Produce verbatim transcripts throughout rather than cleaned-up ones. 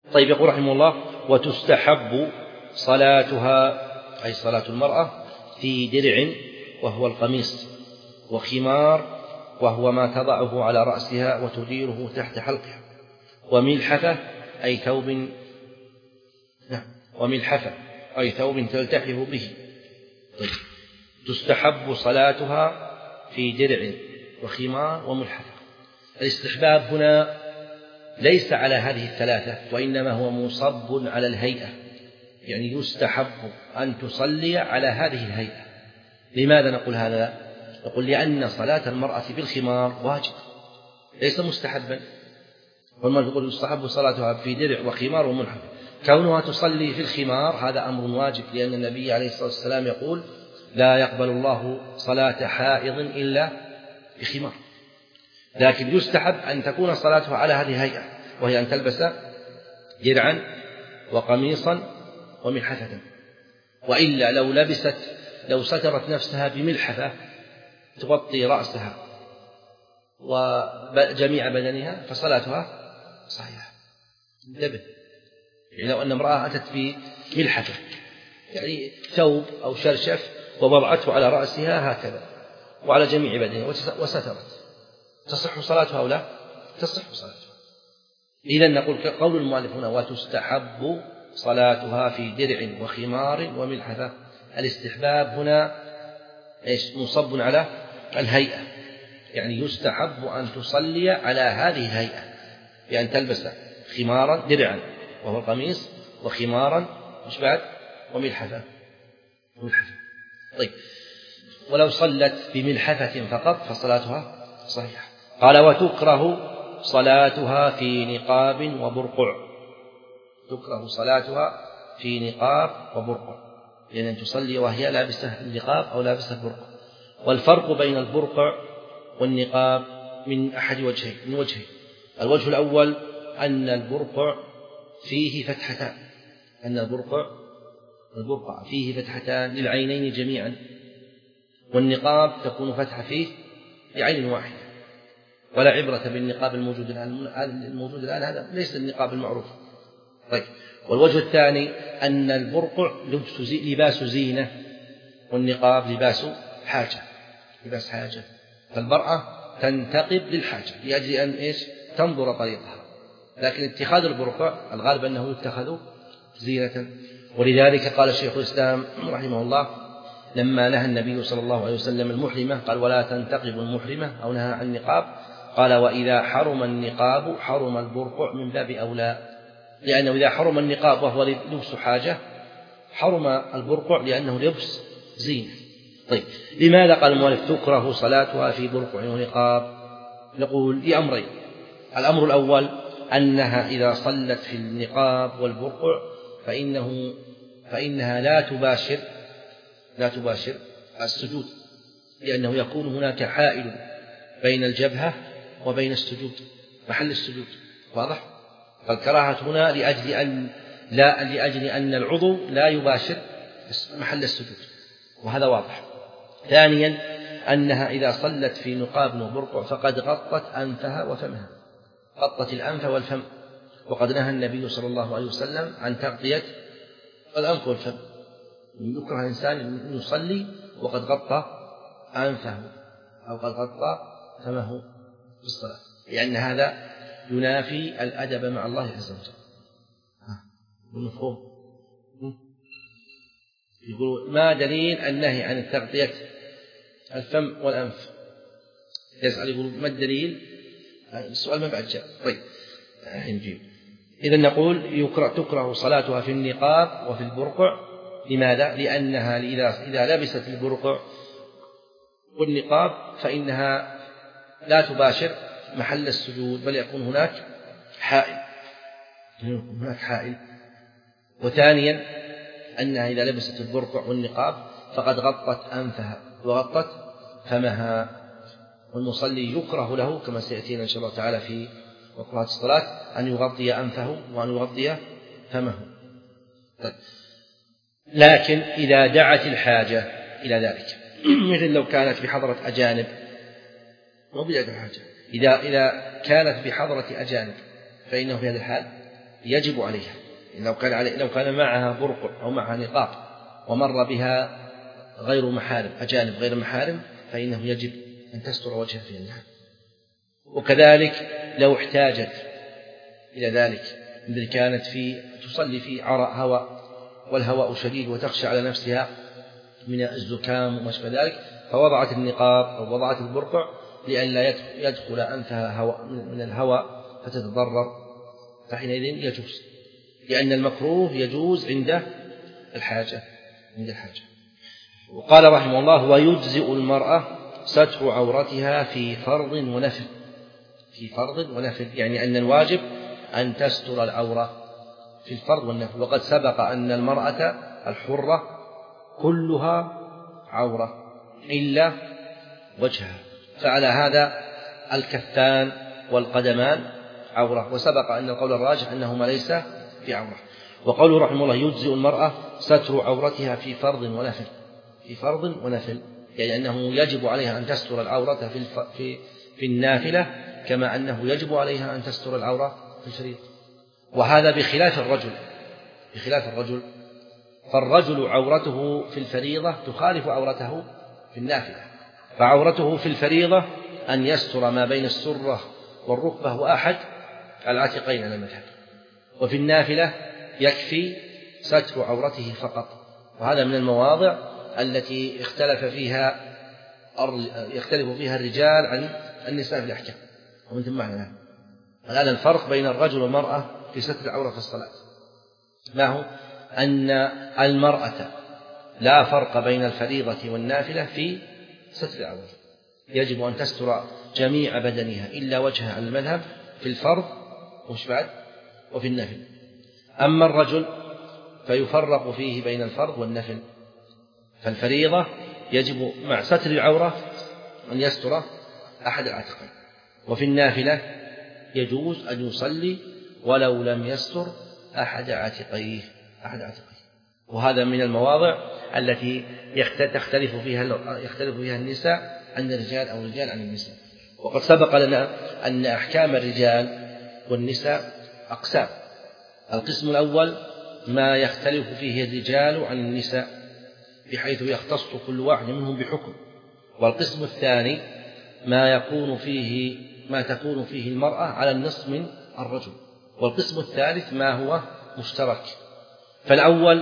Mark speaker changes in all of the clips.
Speaker 1: طيب يقول رحمه الله: وتستحب صلاتها، أي صلاة المرأة، في درع وهو القميص، وخمار وهو ما تضعه على رأسها وتديره تحت حلقها، وملحفة أي ثوب نعم وملحفة أي ثوب تلتحف به. طيب. تستحب صلاتها في درع وخمار وملحفة. الاستحباب هنا ليس على هذه الثلاثة، وإنما هو مصب على الهيئة، يعني يستحب أن تصلي على هذه الهيئة. لماذا نقول هذا؟ نقول لأن صلاة المرأة بالخمار واجب ليس مستحبا. ثم يقول يستحب صلاتها في درع وخمار وملحفة، كونها تصلي في الخمار هذا أمر واجب، لأن النبي عليه الصلاة والسلام يقول: لا يقبل الله صلاة حائض إلا بخمار. لكن يستحب أن تكون صلاتها على هذه الهيئة، وهي أن تلبس درعا وقميصا وملحفة. وإلا لو لبست لو سترت نفسها بملحفة تغطي رأسها وجميع بدنها فصلاتها صحيحة. انتبه، يعني لو أن امرأة أتت بملحفة، يعني ثوب أو شرشف، ووضعته على رأسها هكذا وعلى جميع بدنها وسترت، تصح صلاتها أو لا؟ تصح صلاتها. إذن نقول قول المؤلف هنا: وتستحب صلاتها في درع وخمار وملحفة. الاستحباب هنا إيش؟ مصب على الهيئة، يعني يستحب أن تصلي على هذه الهيئة، بأن تلبس خمارا درعا وهو القميص، وخمارا مش بعد وملحفة. ملحفة. طيب، ولو صلت بملحفة فقط فصلاتها صحيحة. قال: وتكره صلاتها في نقاب وبرقع. تكره صلاتها في نقاب وبرقع، لأن يعني تصلي وهي لابسة النقاب أو لابسة البرقع. والفرق بين البرقع والنقاب من أحد وجهين من وجهين. الوجه الأول أن البرقع فيه فتحتان، أن البرقع البرقع فيه فتحتان للعينين جميعا، والنقاب تكون فتحة فيه لعين واحدة. ولا عبرة بالنقاب الموجود الآن الموجود الآن هذا ليس النقاب المعروف. طيب. والوجه الثاني أن البرقع لباس زينة، والنقاب لباس حاجة لباس حاجة فالمرأة تنتقب للحاجة لأجل أن إيش؟ تنظر طريقها. لكن اتخاذ البرقع الغالب أنه يتخذ زينة. ولذلك قال الشيخ الإسلام رحمه الله لما نهى النبي صلى الله عليه وسلم المحرمة قال: ولا تنتقب المحرمة، أو نهى عن النقاب قال: وإذا حرم النقاب حرم البرقع من باب أولى، لأنه إذا حرم النقاب وهو لبس حاجة حرم البرقع لأنه لبس زينة. طيب، لماذا قال المؤلف تكره صلاتها في برقع ونقاب؟ نقول لأمرين. الأمر الأول أنها إذا صلت في النقاب والبرقع فإنه فإنها لا تباشر لا تباشر السجود، لأنه يكون هناك حائل بين الجبهة وبين السجود، محل السجود. واضح؟ فالكراهة هنا لأجل أن لا لأجل أن العضو لا يباشر محل السجود، وهذا واضح. ثانيا أنها إذا صلت في نقاب وبرقع فقد غطت أنفها وفمها، غطت الأنف والفم، وقد نهى النبي صلى الله عليه وسلم عن تغطية الأنف والفم. يكره الإنسان أن يصلي وقد غطى أنفه أو قد غطى فمه في الصلاة، لأن هذا ينافي الأدب مع الله عز وجل. بالمفهوم؟ يقول: ما دليل النهي عن التغطية الفم والأنف؟ يسأل يقول: ما الدليل؟ السؤال ما بعد جاء. طيب، نجيب. إذا نقول يكره تكره صلاتها في النقاب وفي البرقع. لماذا؟ لأنها إذا إذا لبست البرقع والنقاب فإنها لا تباشر محل السجود، بل يكون هناك حائل هناك حائل. وثانيا أنها إذا لبست البرقع والنقاب فقد غطت أنفها وغطت فمها، والمصلي يكره له كما سيأتينا إن شاء الله تعالى في مكروهات الصلاة أن يغطي أنفه وأن يغطي فمه. طيب. لكن إذا دعت الحاجة إلى ذلك، مثل لو كانت بحضرة أجانب، مو بدعة الحاجة، إذا إذا كانت بحضرة أجانب فإنه في هذا الحال يجب عليها. لو كان علي لو كان معها برقع أو معها نقاب ومر بها غير محارم أجانب غير محارم فإنه يجب أن تستر وجهها في النهار. وكذلك لو احتاجت إلى ذلك، مثل كانت في تصلي في عرى هواء والهواء شديد وتخشى على نفسها من الزكام وما شابه ذلك، فوضعت النقاب أو وضعت البرقع لئلا يدخل أنفها هواء من الهواء فتتضرر، فحينئذ يجوز، لأن المكروه يجوز عند الحاجة عند الحاجة. وقال رحمه الله: ويجزئ المرأة ستر عورتها في فرض ونفل. في فرض ونفل يعني أن الواجب أن تستر العورة في الفرض والنفل. وقد سبق أن المرأة الحرة كلها عورة إلا وجهها، فعلى هذا الكفان والقدمان عورة، وسبق أن القول الراجح أنهما ليس في عورة. وقوله رحمه الله: يجزئ المرأة ستر عورتها في فرض ونفل. في فرض ونفل يعني أنه يجب عليها أن تستر العورة في في في النافلة كما أنه يجب عليها أن تستر العورة في الفريضة. وهذا بخلاف الرجل بخلاف الرجل فالرجل عورته في الفريضة تخالف عورته في النافلة. فعورته في الفريضة أن يستر ما بين السرة والركبة وأحد العاتقين على المذهب، وفي النافلة يكفي ستر عورته فقط. وهذا من المواضع التي اختلف فيها يختلف فيها الرجال عن النساء في الأحكام. ومن ثم معنى الآن الفرق بين الرجل والمرأة في ستر العورة في الصلاة ما هو؟ أن المرأة لا فرق بين الفريضة والنافلة في ستر العورة، يجب أن تستر جميع بدنها إلا وجهها على المذهب في الفرض وش بعد وفي النفل. أما الرجل فيفرق فيه بين الفرض والنفل، فالفريضة يجب مع ستر العورة أن يستر أحد العاتقين، وفي النافلة يجوز أن يصلي ولو لم يستر أحد عاتقيه أحد عاتقيه. وهذا من المواضع التي تختلف فيها يختلف فيها النساء عن الرجال أو الرجال عن النساء. وقد سبق لنا أن أحكام الرجال والنساء أقسام. القسم الأول ما يختلف فيه الرجال عن النساء بحيث يختص كل واحد منهم بحكم. والقسم الثاني ما يكون فيه ما تكون فيه المرأة على النصف من الرجل. والقسم الثالث ما هو مشترك. فالأول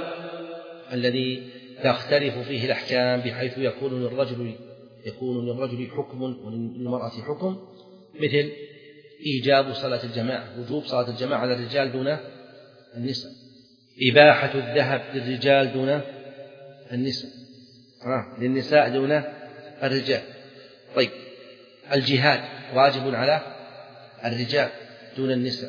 Speaker 1: الذي تختلف فيه الأحكام بحيث يكون للرجل يكون للرجل حكم وللمرأة حكم، مثل إيجاب صلاة الجماعة، وجوب صلاة الجماعة على الرجال دون النساء، إباحة الذهب للرجال دون النساء آه. للنساء دون الرجال. طيب الجهاد واجب على الرجال دون النساء.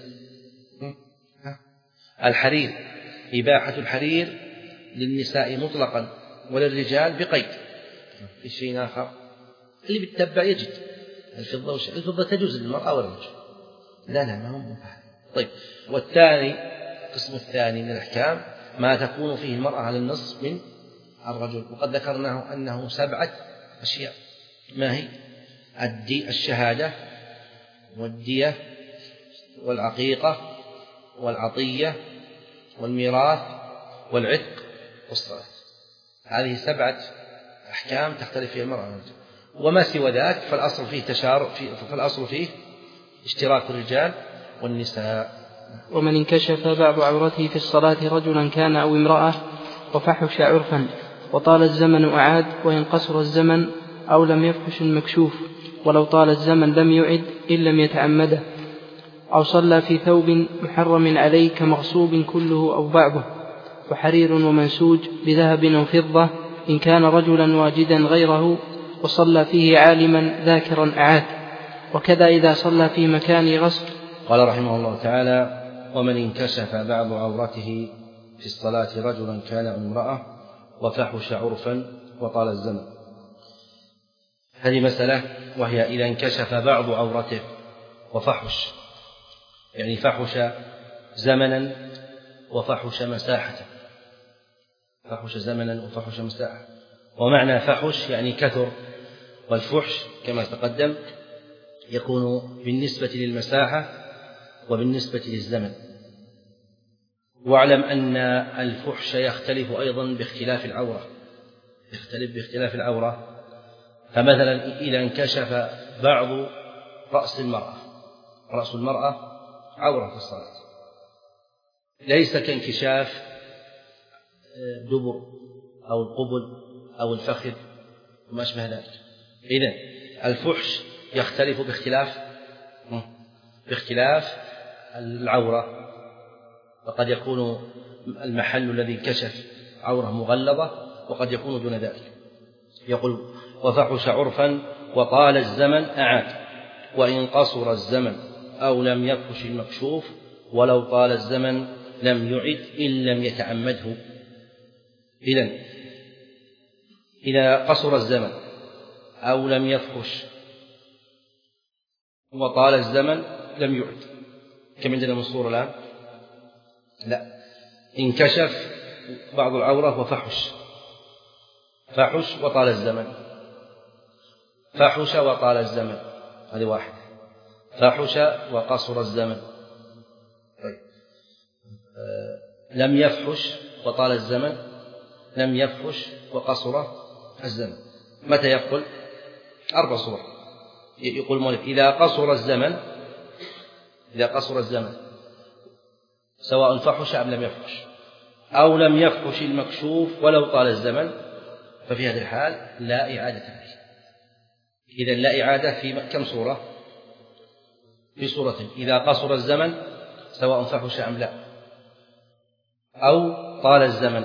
Speaker 1: الحرير إباحة الحرير للنساء مطلقا وللرجال بقيد. في شيء آخر اللي بيتبع يجد الفضة وش... الفضة تجوز للمرأة والرجل، لا لا ما هو مباح. طيب والثاني القسم الثاني من الأحكام ما تكون فيه المرأة على النصف من الرجل، وقد ذكرناه أنه سبعة أشياء. ما هي؟ الدي الشهادة والدية والعقيقة والعطية والميراث والعتق والصلاة. هذه سبعة أحكام تختلف فيها المرأة والرجل، وما سوى ذلك فالأصل فيه تشارك في فالأصل فيه اشتراك الرجال والنساء.
Speaker 2: ومن انكشف بعض عورته في الصلاة رجلا كان أو امرأة وفحش عرفا وطال الزمن أعاد، وإن قصر الزمن أو لم يفحش المكشوف، ولو طال الزمن لم يعد إن لم يتعمده، أو صلى في ثوب محرم عليه كمغصوب كله أو بعضه، وحرير ومنسوج بذهب أو فضة إن كان رجلا واجدا غيره وصلى فيه عالما ذاكرا أعاد، وكذا إذا صلى في مكان غصب.
Speaker 1: قال رحمه الله تعالى: ومن انكشف بعض عورته في الصلاة رجلا كان أو امرأة وفحش عرفا وطال الزمن. هذه مسألة، وهي إذا انكشف بعض عورته وفحش يعني فحش زمنا وفحش مساحة، فحش زمنا وفحش مساحة. ومعنى فحش يعني كثر، والفحش كما تقدم يكون بالنسبة للمساحة وبالنسبة للزمن. واعلم أن الفحش يختلف أيضا باختلاف العورة، يختلف باختلاف العورة. فمثلا إذا انكشف بعض رأس المرأة، رأس المرأة عورة في الصلاة، ليس كانكشاف دبر أو القبل أو الفخذ وما أشبه ذلك. إذن الفحش يختلف باختلاف باختلاف العورة، وقد يكون المحل الذي انكشف عورة مغلظة وقد يكون دون ذلك. يقول وفحش عرفا وطال الزمن أعاد، وإن قصر الزمن أو لم يفحش المكشوف ولو طال الزمن لم يعد إن لم يتعمده. إذن إذا قصر الزمن أو لم يفحش وطال الزمن لم يعد، كم عندنا من صورة الآن؟ لا، انكشف بعض العورة وفحش، فحش وطال الزمن، فحش وطال الزمن، هذه واحد. فحش وقصر الزمن. طيب. أه لم يفحش وطال الزمن، لم يفحش وقصر الزمن. متى يقول؟ أربع صور. يقول المؤلف إذا قصر الزمن، إذا قصر الزمن سواء فحش أم لم يفحش، أو لم يفحش المكشوف ولو طال الزمن، ففي هذه الحال لا إعادة عليه. إذن لا إعادة في كم صورة؟ في صورتين: إذا قصر الزمن سواء فحش أم لا، أو طال الزمن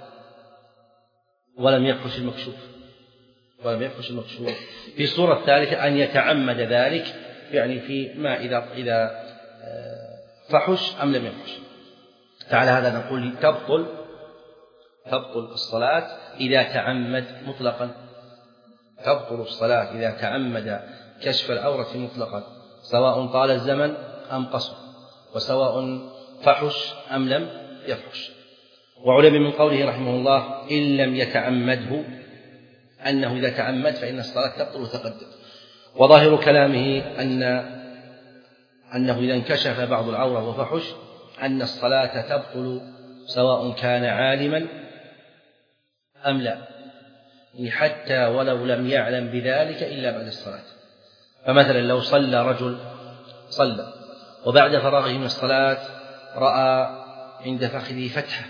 Speaker 1: ولم يفحش المكشوف ولم يفحش المكشوف. في الصورة الثالثة أن يتعمد ذلك، يعني في ما إذا إذا فحش أم لم يفحش. تعالى هذا نقول تبطل تبطل الصلاة إذا تعمد مطلقا، تبطل الصلاة إذا تعمد كشف العورة مطلقا، سواء طال الزمن أم قصر، وسواء فحش أم لم يفحش. وعلم من قوله رحمه الله إن لم يتعمده أنه إذا تعمد فإن الصلاة تبطل وتقدم. وظاهر كلامه أن أنه إذا انكشف بعض العورة وفحش أن الصلاة تبطل سواء كان عالما أم لا، حتى ولو لم يعلم بذلك إلا بعد الصلاة. فمثلا لو صلى رجل صلى وبعد فراغه من الصلاة رأى عند فخذه فتحة،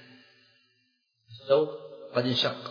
Speaker 1: الثوب قد انشق،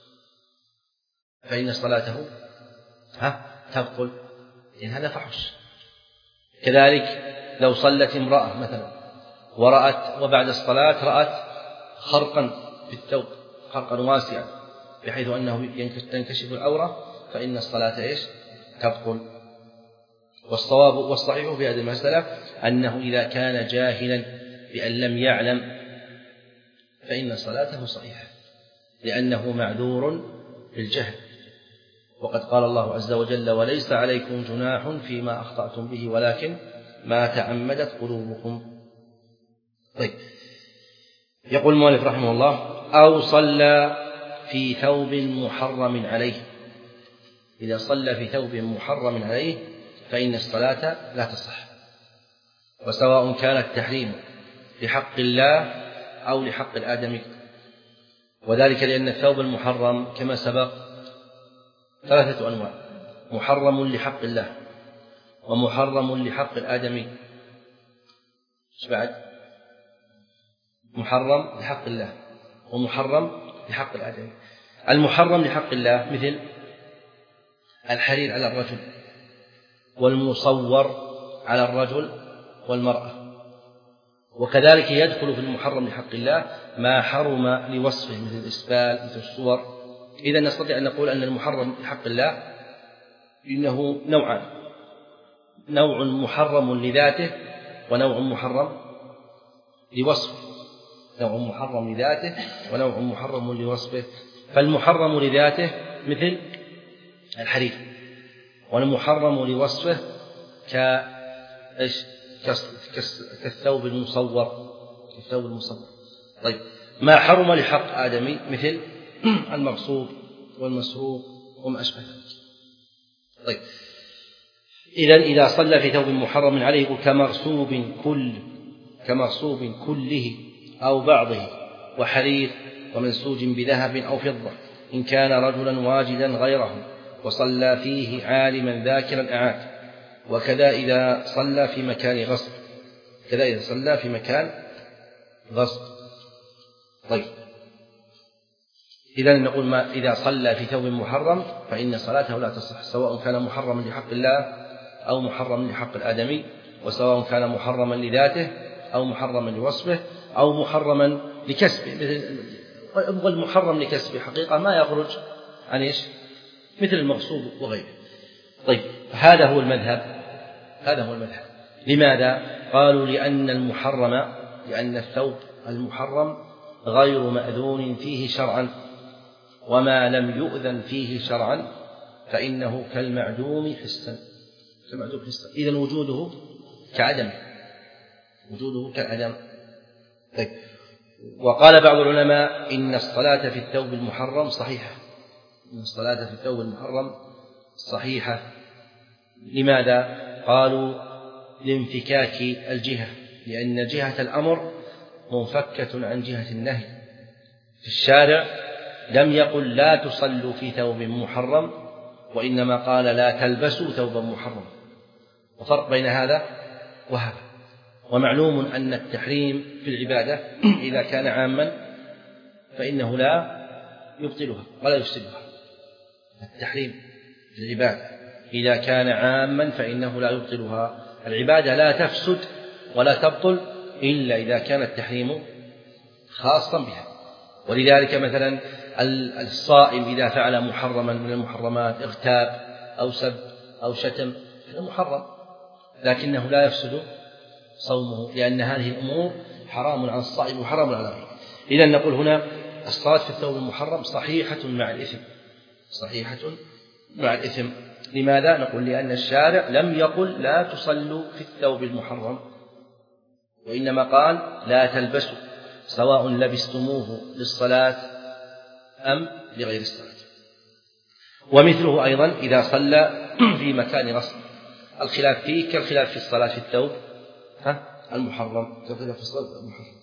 Speaker 1: فإن صلاته ها تبطل، لأن هذا فحش. كذلك لو صلت امرأة مثلا ورأت وبعد الصلاة رأت خرقا في الثوب، خرقا واسعا بحيث أنه تنكشف العورة، فإن الصلاة إيش؟ تبطل. والصواب والصحيح في هذه المسألة أنه إذا كان جاهلا بأن لم يعلم فإن صلاته صحيحة، لأنه معذور بالجهل. وقد قال الله عز وجل وليس عليكم جناح فيما أخطأتم به ولكن ما تعمدت قلوبكم. طيب. يقول المؤلف رحمه الله أو صلى في ثوب محرم عليه، إذا صلى في ثوب محرم عليه فإن الصلاة لا تصح، وسواء كان التحريم لحق الله أو لحق الآدمي. وذلك لأن الثوب المحرم كما سبق ثلاثة أنواع: محرم لحق الله، ومحرم لحق الآدمي، ايش بعد؟ محرم لحق الله ومحرم لحق الآدمي. المحرم لحق الله مثل الحرير على الرجل، والمصور على الرجل والمرأة. وكذلك يدخل في المحرم لحق الله ما حرم لوصفه مثل الإسبال مثل الصور. إذا نستطيع أن نقول أن المحرم لحق الله إنه نوعان: نوع محرم لذاته ونوع محرم لوصفه، نوع محرم لذاته ونوع محرم لوصفه. فالمحرم لذاته مثل الحرير، والمحرم لوصفه كالثوب المصور كالثوب المصور. طيب. ما حرم لحق آدمي مثل المغصوب والمسروق وما أشبه ذلك. طيب. إذن إذا صلى في ثوب محرم عليه يقول كمغصوب كل كمغصوب كله أو بعضه وحرير ومنسوج بذهب أو فضة إن كان رجلا واجدا غيره وصلى فيه عالما ذاكرا أعاد. وكذا إذا صلى في مكان غصب كذا إذا صلى في مكان غصب. طيب إذا نقول ما إذا صلى في ثوب محرم فإن صلاته لا تصح، سواء كان محرما لحق الله أو محرما لحق الآدمي، وسواء كان محرما لذاته أو محرما لوصفه أو محرما لكسبه. والمحرم لكسبه حقيقة ما يخرج عن إيش؟ مثل المغصوب وغيره. طيب هذا هو المذهب هذا هو المذهب لماذا؟ قالوا لأن المحرم لأن الثوب المحرم غير مأذون فيه شرعا، وما لم يؤذن فيه شرعا فإنه كالمعدوم حسا كالمعدوم حسا إذن وجوده كعدم وجوده كعدم. طيب وقال بعض العلماء إن الصلاة في الثوب المحرم صحيحة إن الصلاة في الثوب المحرم صحيحة. لماذا؟ قالوا لانفكاك الجهة، لأن جهة الأمر منفكة عن جهة النهي. في الشارع لم يقل لا تصلوا في ثوب محرم، وإنما قال لا تلبسوا ثوبا محرم، وفرق بين هذا وهذا. ومعلوم أن التحريم في العبادة إذا كان عاما فإنه لا يبطلها ولا يفسدها. التحريم في العبادة إذا كان عاما فإنه لا يبطلها. العبادة لا تفسد ولا تبطل إلا إذا كان التحريم خاصا بها. ولذلك مثلا الصائم إذا فعل محرما من المحرمات، اغتاب أو سب أو شتم، هذا محرم لكنه لا يفسد صومه، لأن هذه الأمور حرام عن الصائم وحرام على غيره. إذن نقول هنا الصلاة في الثوب المحرم صحيحة مع الإثم صحيحة مع الإثم. لماذا؟ نقول لأن الشارع لم يقل لا تصلوا في الثوب المحرم، وإنما قال لا تلبسوا سواء لبستموه للصلاة أم لغير الصلاة. ومثله أيضا إذا صلى في مكان غصب، الخلاف فيه كالخلاف في الصلاة في الثوب المحرم كالخلاف في الصلاة المحرم.